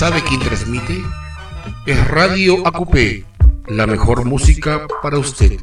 ¿Sabe quién transmite? Es Radio AQP, la mejor música para usted.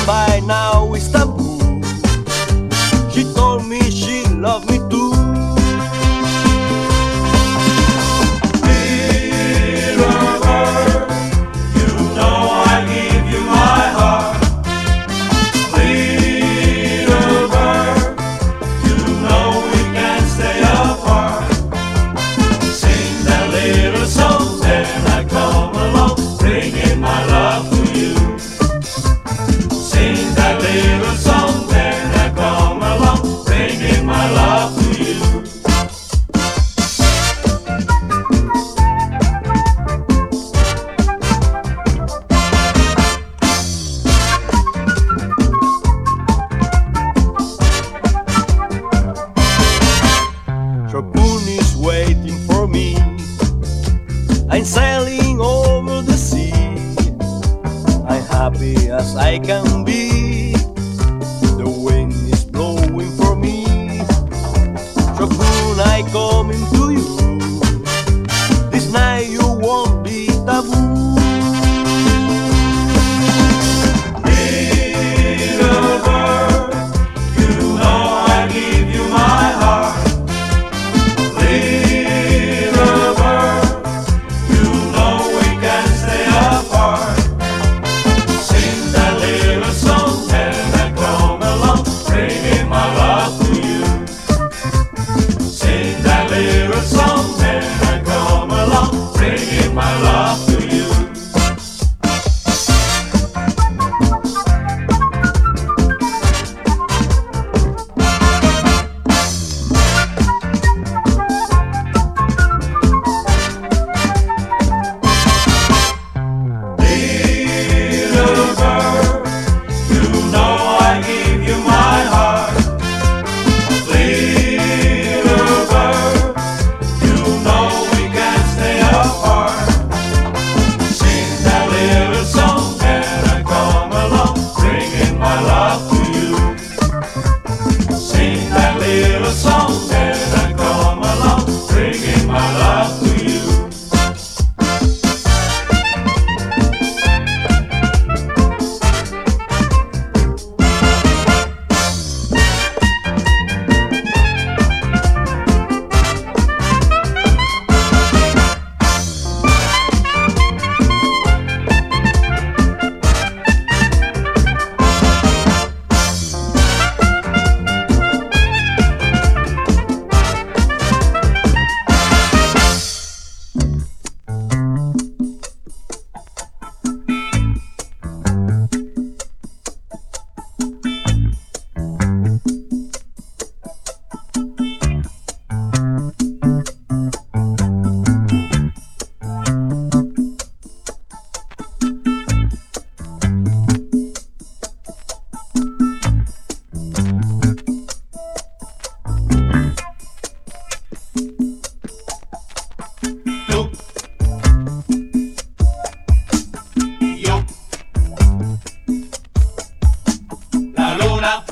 by now Istanbul. She told me she loved me too. Little girl, you know I give you my heart. Little girl, you know we can't stay apart. Sing that little song and I come along, bringing my love to you. Sing that little song and I come along, bringing my love to you. Shokun is waiting for me. I'm sailing over the sea. I'm happy as I can be. The wind is blowing for me. Shokun, I coming to you. This night you won't be taboo. Little girl, you know I give you my heart. Little girl, you know we can't stay apart. Sing that little song and I come along, bringing my love to you. Sing that little song and I come along, bringing my love to you. Little girl, you know I give you my heart. Little girl, you know we can't stay apart. Sing that little song and I come along, bringing my love to you. Sing that little song and I come along, bringing my love to you. Tú, yo, la luna,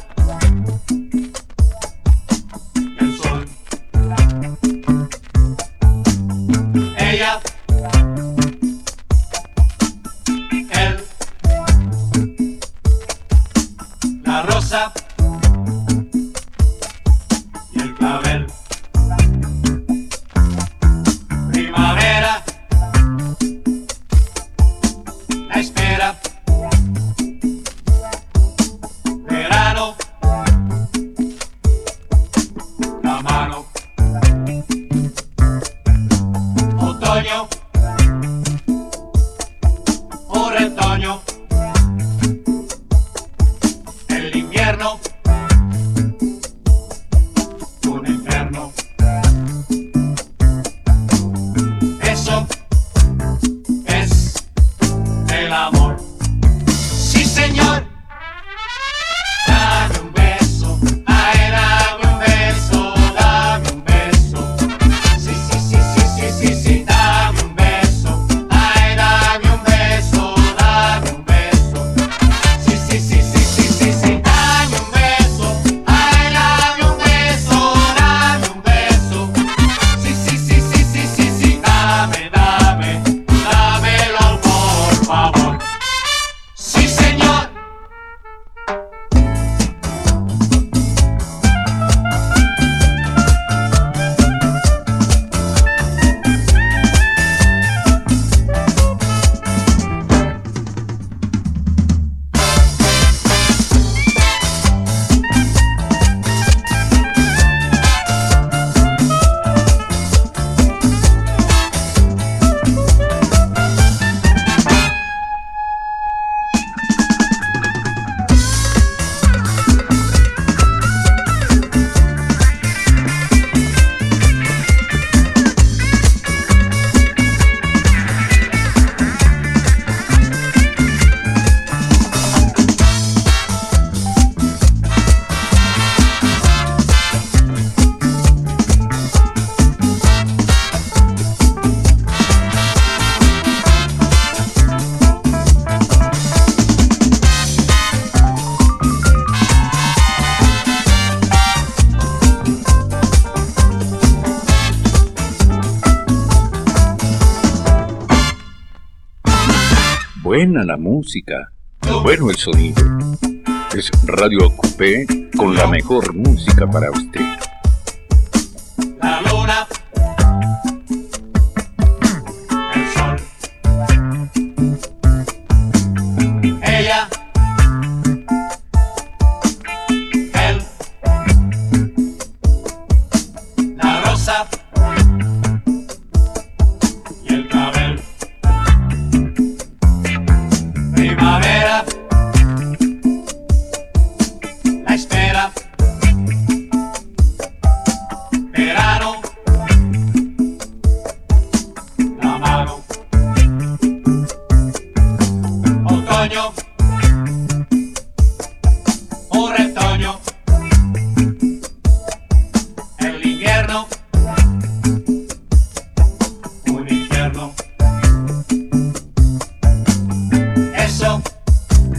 el sol, ella, él, la rosa y el clavel. Primavera, la espera. Verano, la mano. Otoño, o retoño. El invierno, un infierno. Eso es el amor. Sí, señor. Dame un beso, ay, dame un beso, dame un beso. Sí, sí, sí, sí, sí, sí, sí, dame un beso, ay, dame un beso, dame un beso. Sí, sí, sí, sí, sí, sí, sí, dame un beso, ay, dame un beso, dame un beso. Sí, sí, sí, sí, sí, sí, sí, dame, dámelo por favor. Sí, señor. buena la música, bueno el sonido. Es Radio Coupé con la mejor música para usted. La luna, el sol, ella, él, la rosa y el clavel. Primavera, la espera. Verano, la mano. Otoño, un retoño. El invierno, un infierno. Eso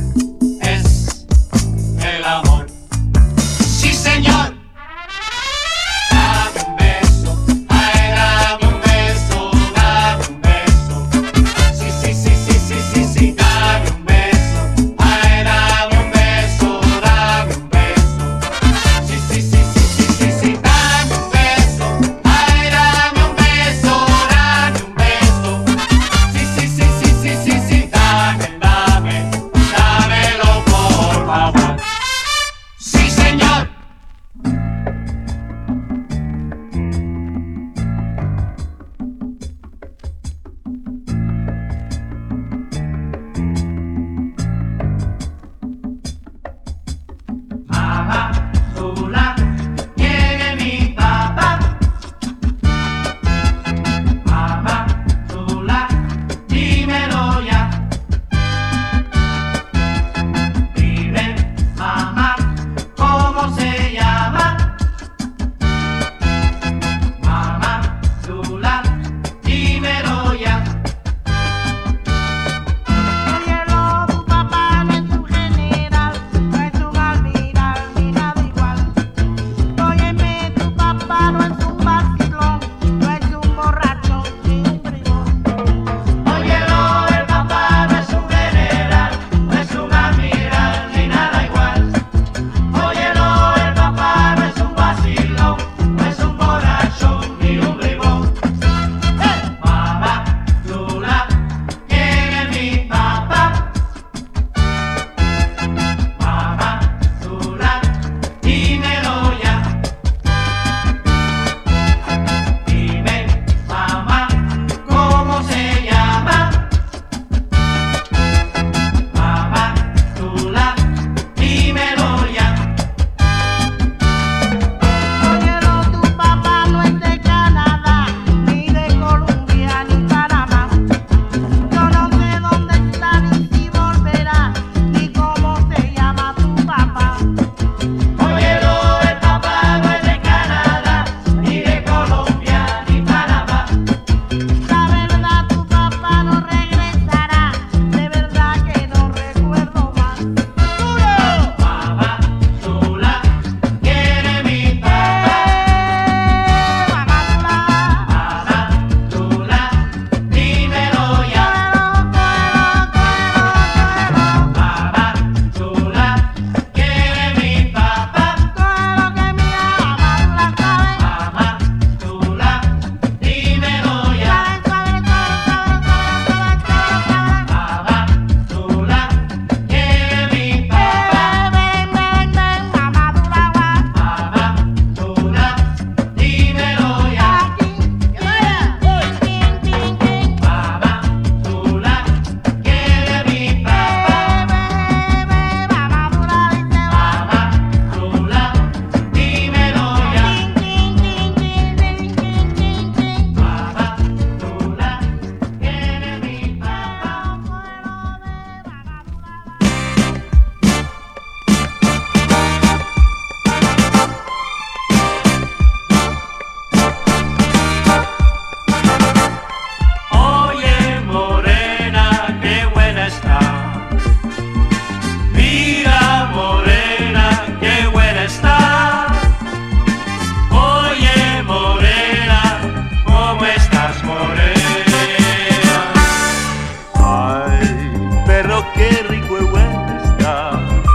qué rico y bueno está,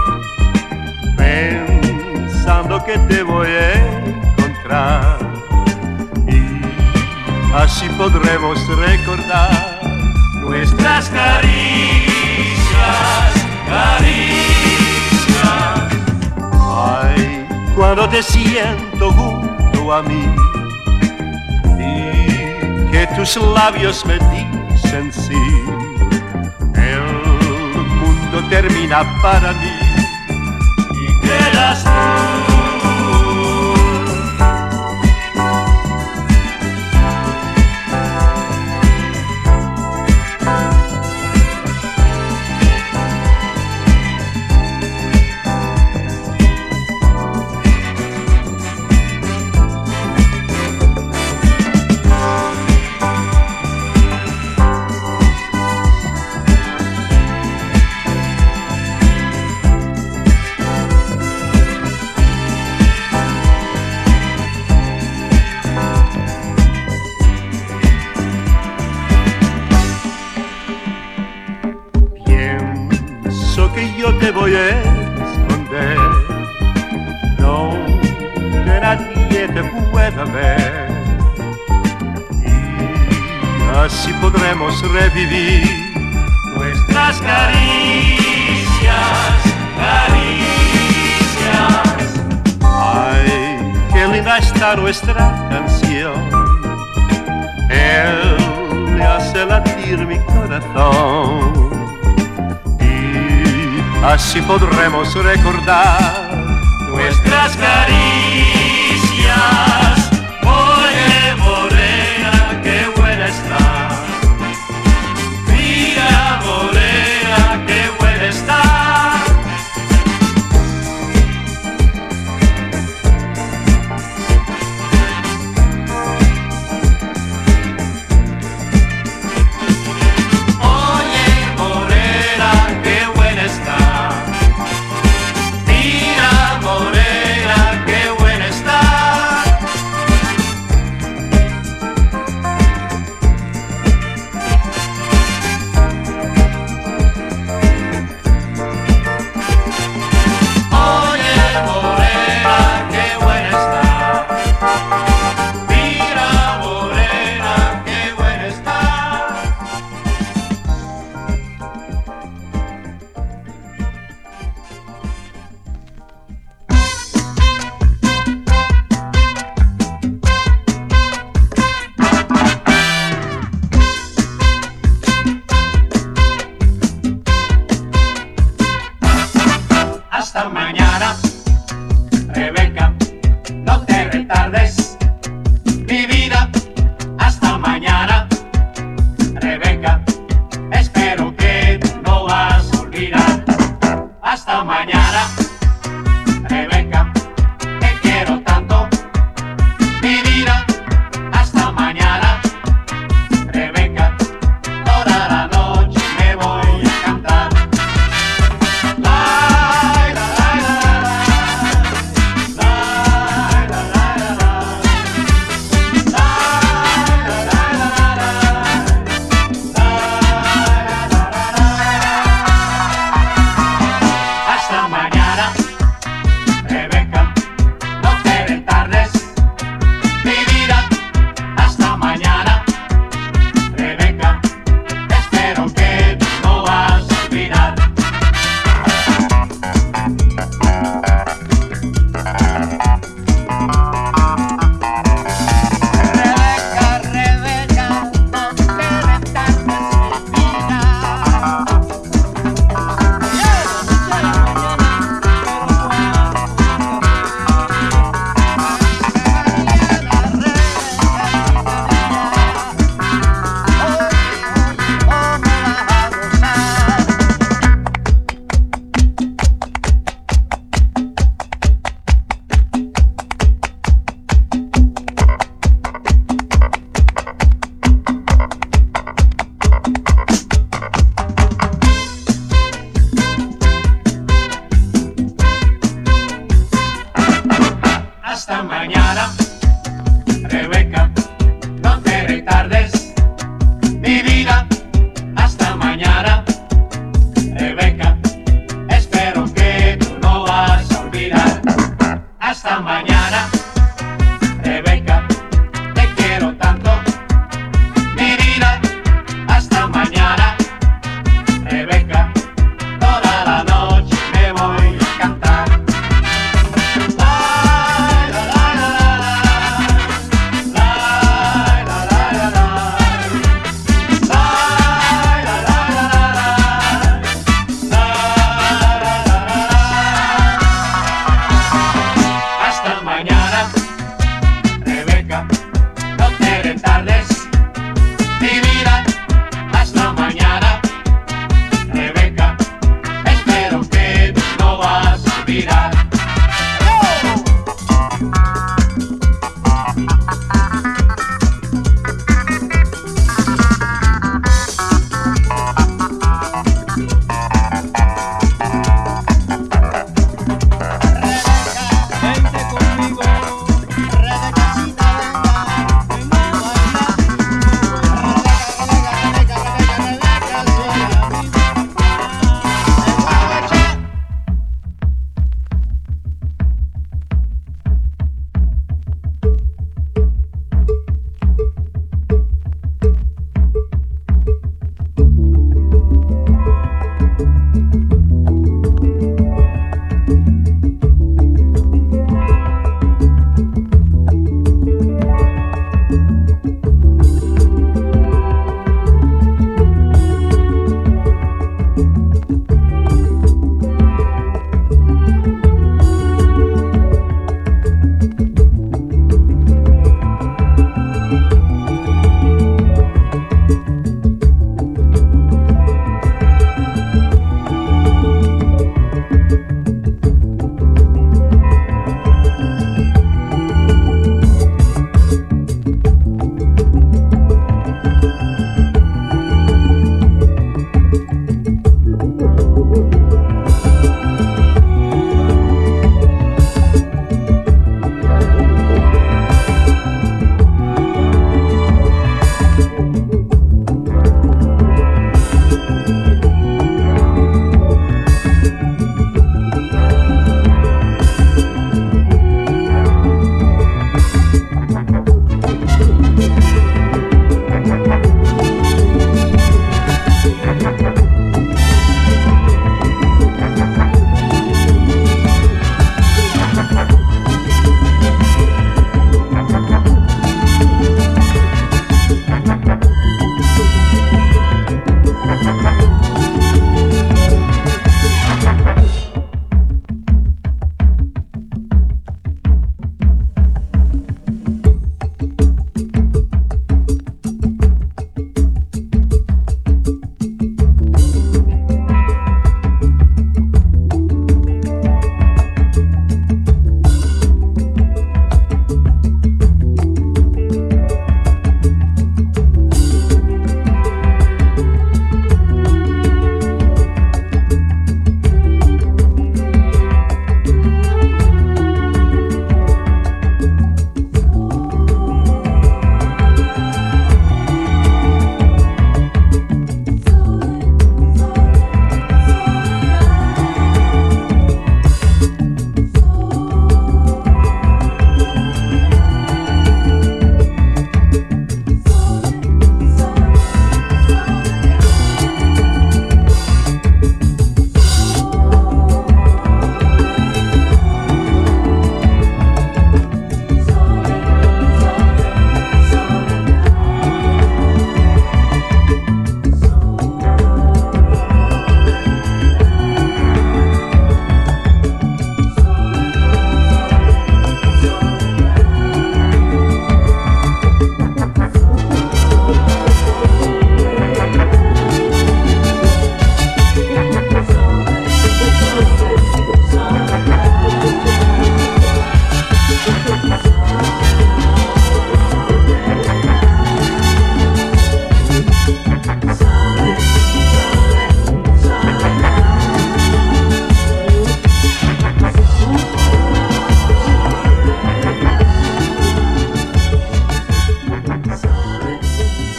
pensando que te voy a encontrar, y así podremos recordar nuestras caricias, caricias. Ay, cuando te siento junto a mí y que tus labios me dicen sí, el mundo termina para mí y quedas tú. Yo te voy a esconder donde nadie te pueda ver, y así podremos revivir nuestras caricias, caricias. Ay, qué linda está nuestra canción, él me hace latir mi corazón. Así podremos recordar nuestras caricias. Oye, morena, qué buena estás. Mira, morena, qué buena estás. Oye, morena, qué buena estás. Hasta mañana, Rebeca, no te retardes, mi vida. Hasta mañana, Rebeca, espero que no vas a olvidar. Hasta mañana, Rebeca, te quiero tanto, mi vida. Hasta mañana, Rebeca, toda la noche me voy a cantar. Hasta mañana. revivirá.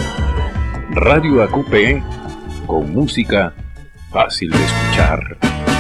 Radio AQP, con música fácil de escuchar.